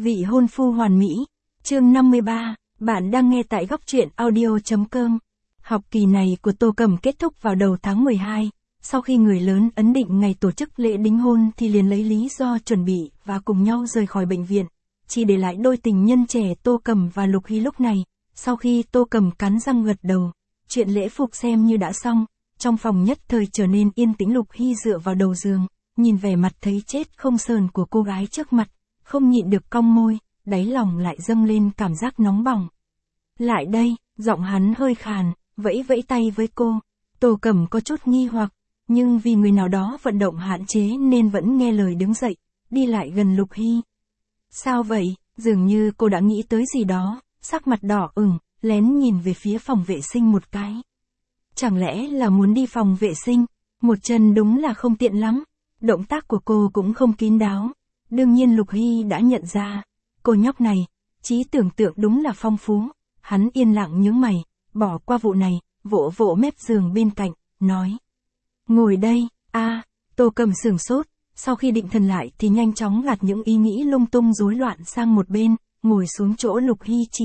Vị hôn phu hoàn mỹ. Chương 53, bạn đang nghe tại góc truyện audio.com. Học kỳ này của Tô Cầm kết thúc vào đầu tháng 12, sau khi người lớn ấn định ngày tổ chức lễ đính hôn thì liền lấy lý do chuẩn bị và cùng nhau rời khỏi bệnh viện, chỉ để lại đôi tình nhân trẻ Tô Cầm và Lục Hy lúc này. Sau khi Tô Cầm cắn răng gật đầu, chuyện lễ phục xem như đã xong, trong phòng nhất thời trở nên yên tĩnh. Lục Hy dựa vào đầu giường, nhìn vẻ mặt thấy chết không sờn của cô gái trước mặt, không nhịn được cong môi, đáy lòng lại dâng lên cảm giác nóng bỏng. Lại đây, giọng hắn hơi khàn, vẫy vẫy tay với cô. Tô Cầm có chút nghi hoặc, nhưng vì người nào đó vận động hạn chế nên vẫn nghe lời đứng dậy, đi lại gần Lục Hy. Sao vậy? Dường như cô đã nghĩ tới gì đó, sắc mặt đỏ ửng, lén nhìn về phía phòng vệ sinh một cái. Chẳng lẽ là muốn đi phòng vệ sinh? Một chân đúng là không tiện lắm. Động tác của cô cũng không kín đáo. Đương nhiên Lục Hy đã nhận ra, cô nhóc này, trí tưởng tượng đúng là phong phú. Hắn yên lặng nhướng mày, bỏ qua vụ này, vỗ vỗ mép giường bên cạnh, nói. Ngồi đây. Tô Cầm sửng sốt, sau khi định thần lại thì nhanh chóng gạt những ý nghĩ lung tung rối loạn sang một bên, ngồi xuống chỗ Lục Hy chỉ.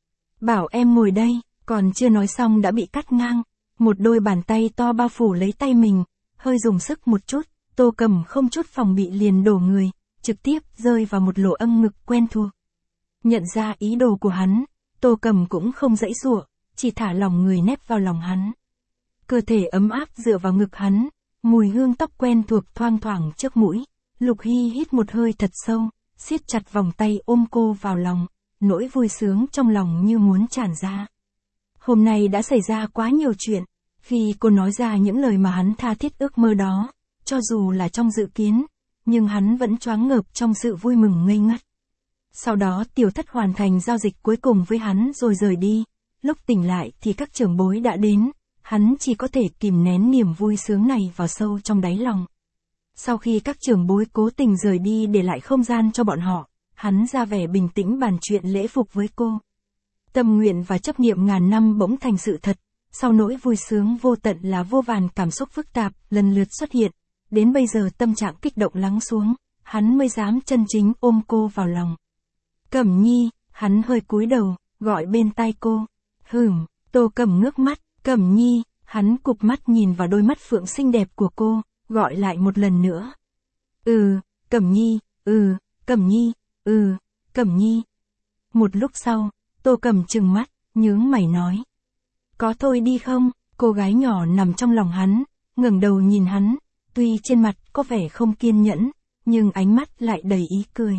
Bảo em ngồi đây, còn chưa nói xong đã bị cắt ngang. Một đôi bàn tay to bao phủ lấy tay mình, hơi dùng sức một chút, Tô Cầm không chút phòng bị liền đổ người, trực tiếp rơi vào một lỗ âm ngực quen thuộc. Nhận ra ý đồ của hắn, Tô Cầm cũng không giãy giụa, chỉ thả lỏng người nép vào lòng hắn. Cơ thể ấm áp dựa vào ngực hắn, mùi hương tóc quen thuộc thoang thoảng trước mũi. Lục Hy hít một hơi thật sâu, siết chặt vòng tay ôm cô vào lòng, nỗi vui sướng trong lòng như muốn tràn ra. Hôm nay đã xảy ra quá nhiều chuyện, khi cô nói ra những lời mà hắn tha thiết ước mơ đó, cho dù là trong dự kiến, nhưng hắn vẫn choáng ngợp trong sự vui mừng ngây ngất. Sau đó Tiểu Thất hoàn thành giao dịch cuối cùng với hắn rồi rời đi, lúc tỉnh lại thì các trưởng bối đã đến, hắn chỉ có thể kìm nén niềm vui sướng này vào sâu trong đáy lòng. Sau khi các trưởng bối cố tình rời đi để lại không gian cho bọn họ, hắn ra vẻ bình tĩnh bàn chuyện lễ phục với cô. Tâm nguyện và chấp niệm ngàn năm bỗng thành sự thật, sau nỗi vui sướng vô tận là vô vàn cảm xúc phức tạp lần lượt xuất hiện, đến bây giờ tâm trạng kích động lắng xuống, hắn mới dám chân chính ôm cô vào lòng. Cẩm Nhi, hắn hơi cúi đầu, gọi bên tai cô. Tô Cầm ngước mắt, Cẩm Nhi, hắn cụp mắt nhìn vào đôi mắt phượng xinh đẹp của cô, gọi lại một lần nữa. Cẩm Nhi, Cẩm Nhi, Cẩm Nhi. Một lúc sau, Tô Cầm trừng mắt, nhướng mày nói. Có thôi đi không? Cô gái nhỏ nằm trong lòng hắn, ngẩng đầu nhìn hắn, tuy trên mặt có vẻ không kiên nhẫn, nhưng ánh mắt lại đầy ý cười.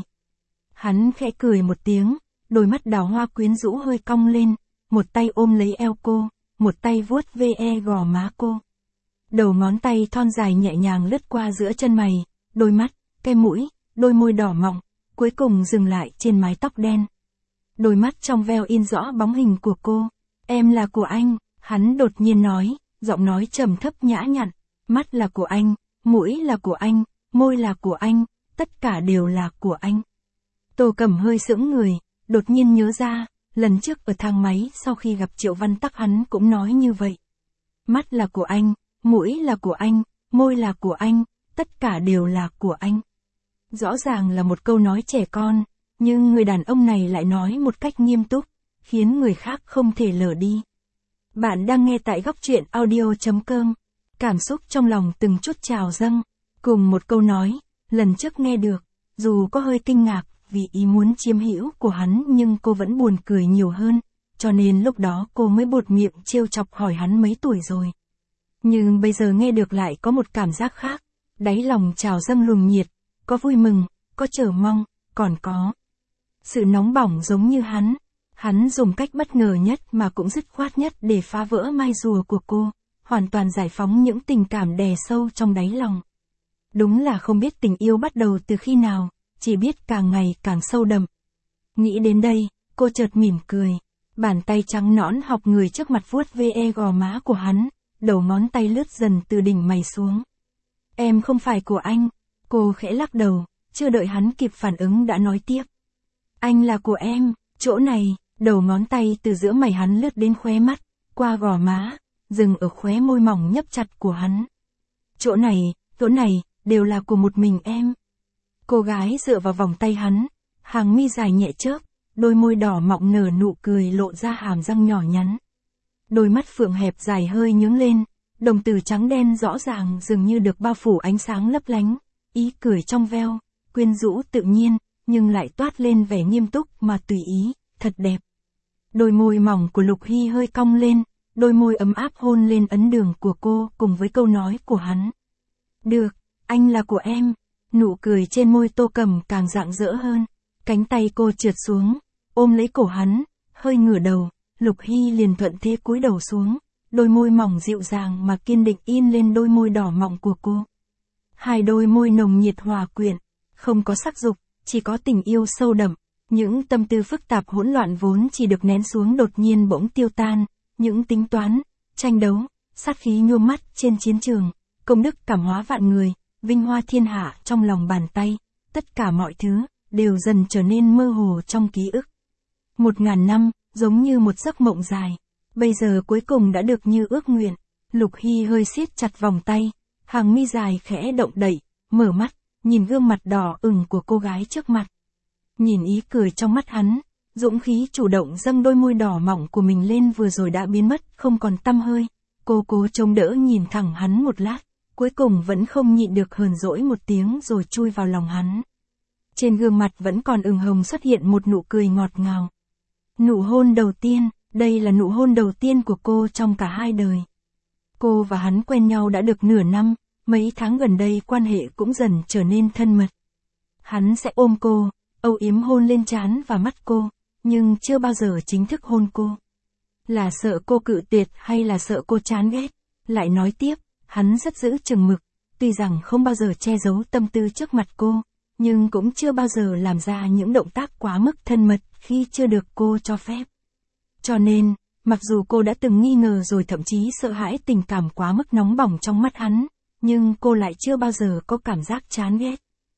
Hắn khẽ cười một tiếng, đôi mắt đào hoa quyến rũ hơi cong lên, một tay ôm lấy eo cô, một tay vuốt ve gò má cô. Đầu ngón tay thon dài nhẹ nhàng lướt qua giữa chân mày, đôi mắt, cái mũi, đôi môi đỏ mọng, cuối cùng dừng lại trên mái tóc đen. Đôi mắt trong veo in rõ bóng hình của cô. Em là của anh, hắn đột nhiên nói, giọng nói trầm thấp nhã nhặn. Mắt là của anh, mũi là của anh, môi là của anh, tất cả đều là của anh. Tô Cầm hơi sững người, đột nhiên nhớ ra, lần trước ở thang máy sau khi gặp Triệu Văn Tắc hắn cũng nói như vậy. Mắt là của anh, mũi là của anh, môi là của anh, tất cả đều là của anh. Rõ ràng là một câu nói trẻ con, nhưng người đàn ông này lại nói một cách nghiêm túc, khiến người khác không thể lờ đi. Bạn đang nghe tại góc truyện audio.com. Cảm xúc trong lòng từng chút trào dâng, cùng một câu nói, lần trước nghe được, dù có hơi kinh ngạc vì ý muốn chiếm hữu của hắn nhưng cô vẫn buồn cười nhiều hơn, cho nên lúc đó cô mới buột miệng trêu chọc hỏi hắn mấy tuổi rồi. Nhưng bây giờ nghe được lại có một cảm giác khác, đáy lòng trào dâng luồng nhiệt, có vui mừng, có chờ mong, còn có sự nóng bỏng giống như hắn. Hắn dùng cách bất ngờ nhất mà cũng dứt khoát nhất để phá vỡ mai rùa của cô, hoàn toàn giải phóng những tình cảm đè sâu trong đáy lòng. Đúng là không biết tình yêu bắt đầu từ khi nào, chỉ biết càng ngày càng sâu đậm. Nghĩ đến đây, cô chợt mỉm cười, bàn tay trắng nõn học người trước mặt vuốt ve gò má của hắn, đầu ngón tay lướt dần từ đỉnh mày xuống. Em không phải của anh, cô khẽ lắc đầu, chưa đợi hắn kịp phản ứng đã nói tiếp. Anh là của em, chỗ này. Đầu ngón tay từ giữa mày hắn lướt đến khóe mắt, qua gò má, dừng ở khóe môi mỏng nhấp chặt của hắn. Chỗ này, đều là của một mình em. Cô gái dựa vào vòng tay hắn, hàng mi dài nhẹ chớp, đôi môi đỏ mọng nở nụ cười lộ ra hàm răng nhỏ nhắn. Đôi mắt phượng hẹp dài hơi nhướng lên, đồng tử trắng đen rõ ràng dường như được bao phủ ánh sáng lấp lánh, ý cười trong veo, quyến rũ tự nhiên, nhưng lại toát lên vẻ nghiêm túc mà tùy ý, thật đẹp. Đôi môi mỏng của Lục Hy hơi cong lên, đôi môi ấm áp hôn lên ấn đường của cô cùng với câu nói của hắn. Được, anh là của em. Nụ cười trên môi Tô Cầm càng rạng rỡ hơn, cánh tay cô trượt xuống, ôm lấy cổ hắn, hơi ngửa đầu, Lục Hy liền thuận thế cúi đầu xuống, đôi môi mỏng dịu dàng mà kiên định in lên đôi môi đỏ mọng của cô. Hai đôi môi nồng nhiệt hòa quyện, không có sắc dục, chỉ có tình yêu sâu đậm, những tâm tư phức tạp hỗn loạn vốn chỉ được nén xuống đột nhiên bỗng tiêu tan, những tính toán, tranh đấu, sát khí nhuốm mắt trên chiến trường, công đức cảm hóa vạn người, vinh hoa thiên hạ trong lòng bàn tay, tất cả mọi thứ đều dần trở nên mơ hồ trong ký ức. 1000 năm, giống như một giấc mộng dài, bây giờ cuối cùng đã được như ước nguyện. Lục Hy hơi siết chặt vòng tay, hàng mi dài khẽ động đậy, mở mắt, nhìn gương mặt đỏ ửng của cô gái trước mặt. Nhìn ý cười trong mắt hắn, dũng khí chủ động dâng đôi môi đỏ mỏng của mình lên vừa rồi đã biến mất, không còn tăm hơi. Cô cố chống đỡ nhìn thẳng hắn một lát, cuối cùng vẫn không nhịn được hờn dỗi một tiếng rồi chui vào lòng hắn. Trên gương mặt vẫn còn ửng hồng xuất hiện một nụ cười ngọt ngào. Nụ hôn đầu tiên, đây là nụ hôn đầu tiên của cô trong cả hai đời. Cô và hắn quen nhau đã được nửa năm, mấy tháng gần đây quan hệ cũng dần trở nên thân mật. Hắn sẽ ôm cô, âu yếm hôn lên trán và mắt cô, nhưng chưa bao giờ chính thức hôn cô. Là sợ cô cự tuyệt hay là sợ cô chán ghét? Lại nói tiếp, hắn rất giữ chừng mực, tuy rằng không bao giờ che giấu tâm tư trước mặt cô, nhưng cũng chưa bao giờ làm ra những động tác quá mức thân mật khi chưa được cô cho phép. Cho nên, mặc dù cô đã từng nghi ngờ rồi thậm chí sợ hãi tình cảm quá mức nóng bỏng trong mắt hắn, nhưng cô lại chưa bao giờ có cảm giác chán ghét.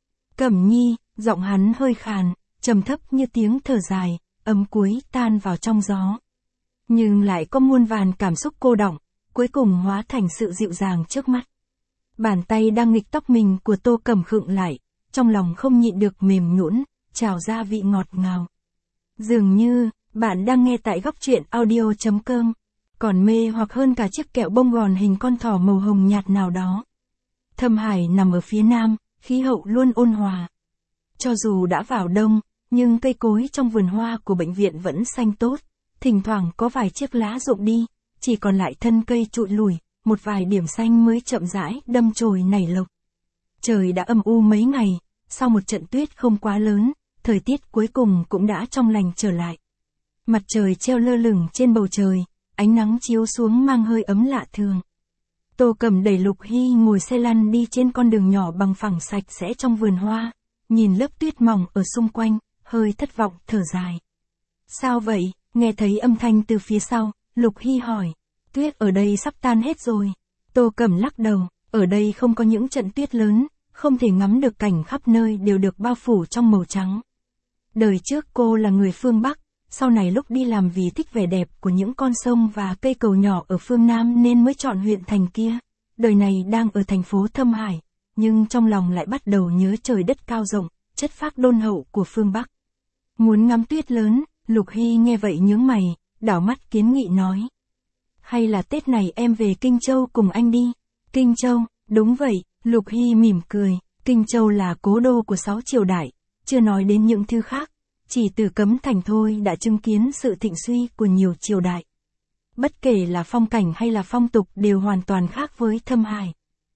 Cẩm Nhi, giọng hắn hơi khàn, trầm thấp như tiếng thở dài, ấm cuối tan vào trong gió. Nhưng lại có muôn vàn cảm xúc cô đọng, cuối cùng hóa thành sự dịu dàng trước mắt. Bàn tay đang nghịch tóc mình của Tô Cẩm khựng lại, trong lòng không nhịn được mềm nhũn, trào ra vị ngọt ngào. Dường như, bạn đang nghe tại góc truyện audio.com, còn mê hoặc hơn cả chiếc kẹo bông gòn hình con thỏ màu hồng nhạt nào đó. Thâm Hải nằm ở phía nam, khí hậu luôn ôn hòa. Cho dù đã vào đông, nhưng cây cối trong vườn hoa của bệnh viện vẫn xanh tốt, thỉnh thoảng có vài chiếc lá rụng đi, chỉ còn lại thân cây trụi lùi, một vài điểm xanh mới chậm rãi đâm chồi nảy lộc. Trời đã âm u mấy ngày, sau một trận tuyết không quá lớn, thời tiết cuối cùng cũng đã trong lành trở lại. Mặt trời treo lơ lửng trên bầu trời, ánh nắng chiếu xuống mang hơi ấm lạ thường. Tô Cẩm đẩy Lục Hy ngồi xe lăn đi trên con đường nhỏ bằng phẳng sạch sẽ trong vườn hoa, nhìn lớp tuyết mỏng ở xung quanh, hơi thất vọng thở dài. Sao vậy? Nghe thấy âm thanh từ phía sau, Lục Hy hỏi. Tuyết ở đây sắp tan hết rồi. Tô Cẩm lắc đầu, ở đây không có những trận tuyết lớn, không thể ngắm được cảnh khắp nơi đều được bao phủ trong màu trắng. Đời trước cô là người phương Bắc, sau này lúc đi làm vì thích vẻ đẹp của những con sông và cây cầu nhỏ ở phương Nam nên mới chọn huyện thành kia. Đời này đang ở thành phố Thâm Hải, nhưng trong lòng lại bắt đầu nhớ trời đất cao rộng, chất phác đôn hậu của phương Bắc. Muốn ngắm tuyết lớn, Lục Hy nghe vậy nhướng mày, đảo mắt kiến nghị nói. Hay là Tết này em về Kinh Châu cùng anh đi. Kinh Châu, đúng vậy, Lục Hy mỉm cười, Kinh Châu là cố đô của 6 triều đại, chưa nói đến những thứ khác, chỉ từ Cấm Thành thôi đã chứng kiến sự thịnh suy của nhiều triều đại. Bất kể là phong cảnh hay là phong tục đều hoàn toàn khác với Thâm Hải.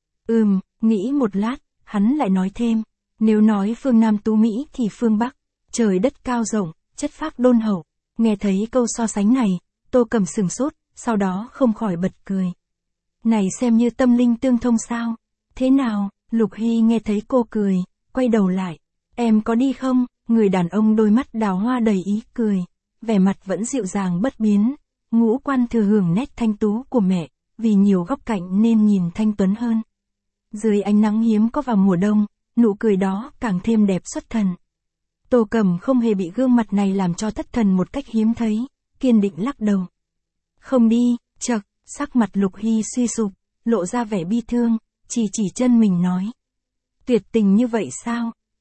Nghĩ một lát, hắn lại nói thêm, nếu nói phương Nam tú Mỹ thì phương Bắc, trời đất cao rộng, chất phác đôn hậu. Nghe thấy câu so sánh này, Tô Cẩm sửng sốt, sau đó không khỏi bật cười. Này xem như tâm linh tương thông sao? Thế nào? Lục Hy nghe thấy cô cười, quay đầu lại. Em có đi không? Người đàn ông đôi mắt đào hoa đầy ý cười, vẻ mặt vẫn dịu dàng bất biến. Ngũ quan thừa hưởng nét thanh tú của mẹ, vì nhiều góc cạnh nên nhìn thanh tuấn hơn. Dưới ánh nắng hiếm có vào mùa đông, nụ cười đó càng thêm đẹp xuất thần. Tô Cẩm không hề bị gương mặt này làm cho thất thần một cách hiếm thấy, kiên định lắc đầu. Không đi, chậc, sắc mặt Lục Hy suy sụp, lộ ra vẻ bi thương, chỉ chân mình nói. Tuyệt tình như vậy sao?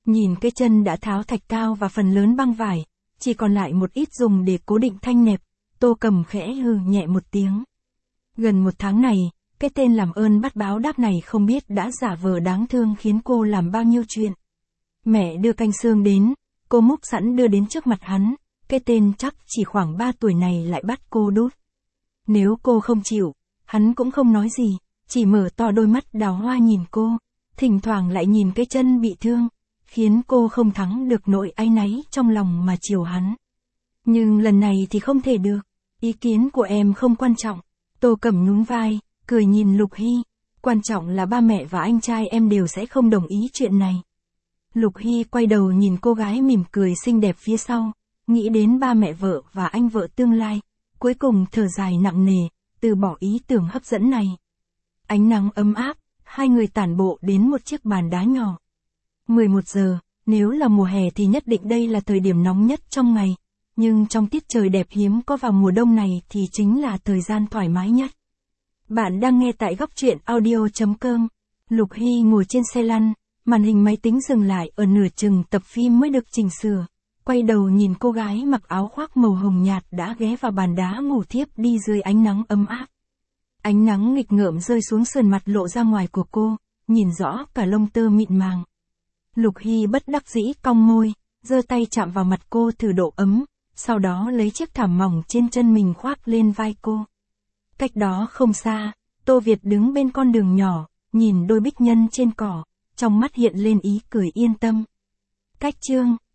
Nhìn cái chân đã tháo thạch cao và phần lớn băng vải, chỉ còn lại một ít dùng để cố định thanh nẹp, Tô Cầm khẽ hừ nhẹ một tiếng. Gần một tháng này, cái tên làm ơn bắt báo đáp này không biết đã giả vờ đáng thương khiến cô làm bao nhiêu chuyện. Mẹ đưa canh xương đến, cô múc sẵn đưa đến trước mặt hắn, cái tên chắc chỉ khoảng 3 tuổi này lại bắt cô đút. Nếu cô không chịu, hắn cũng không nói gì, chỉ mở to đôi mắt đào hoa nhìn cô, thỉnh thoảng lại nhìn cái chân bị thương, khiến cô không thắng được nỗi áy náy trong lòng mà chiều hắn. Nhưng lần này thì không thể được, ý kiến của em không quan trọng. Tô Cầm nhún vai, cười nhìn Lục Hy, quan trọng là ba mẹ và anh trai em đều sẽ không đồng ý chuyện này. Lục Hy quay đầu nhìn cô gái mỉm cười xinh đẹp phía sau, nghĩ đến ba mẹ vợ và anh vợ tương lai, cuối cùng thở dài nặng nề, từ bỏ ý tưởng hấp dẫn này. Ánh nắng ấm áp, hai người tản bộ đến một chiếc bàn đá nhỏ. 11 giờ, nếu là mùa hè thì nhất định đây là thời điểm nóng nhất trong ngày, nhưng trong tiết trời đẹp hiếm có vào mùa đông này thì chính là thời gian thoải mái nhất. Bạn đang nghe tại góc truyện audio.com. Lục Hy ngồi trên xe lăn, màn hình máy tính dừng lại ở nửa chừng tập phim mới được chỉnh sửa, quay đầu nhìn cô gái mặc áo khoác màu hồng nhạt đã ghé vào bàn đá ngủ thiếp đi dưới ánh nắng ấm áp. Ánh nắng nghịch ngợm rơi xuống sườn mặt lộ ra ngoài của cô, nhìn rõ cả lông tơ mịn màng. Lục Hy bất đắc dĩ cong môi, giơ tay chạm vào mặt cô thử độ ấm, sau đó lấy chiếc thảm mỏng trên chân mình khoác lên vai cô. Cách đó không xa, Tô Việt đứng bên con đường nhỏ, nhìn đôi bích nhân trên cỏ, trong mắt hiện lên ý cười yên tâm. Cách chương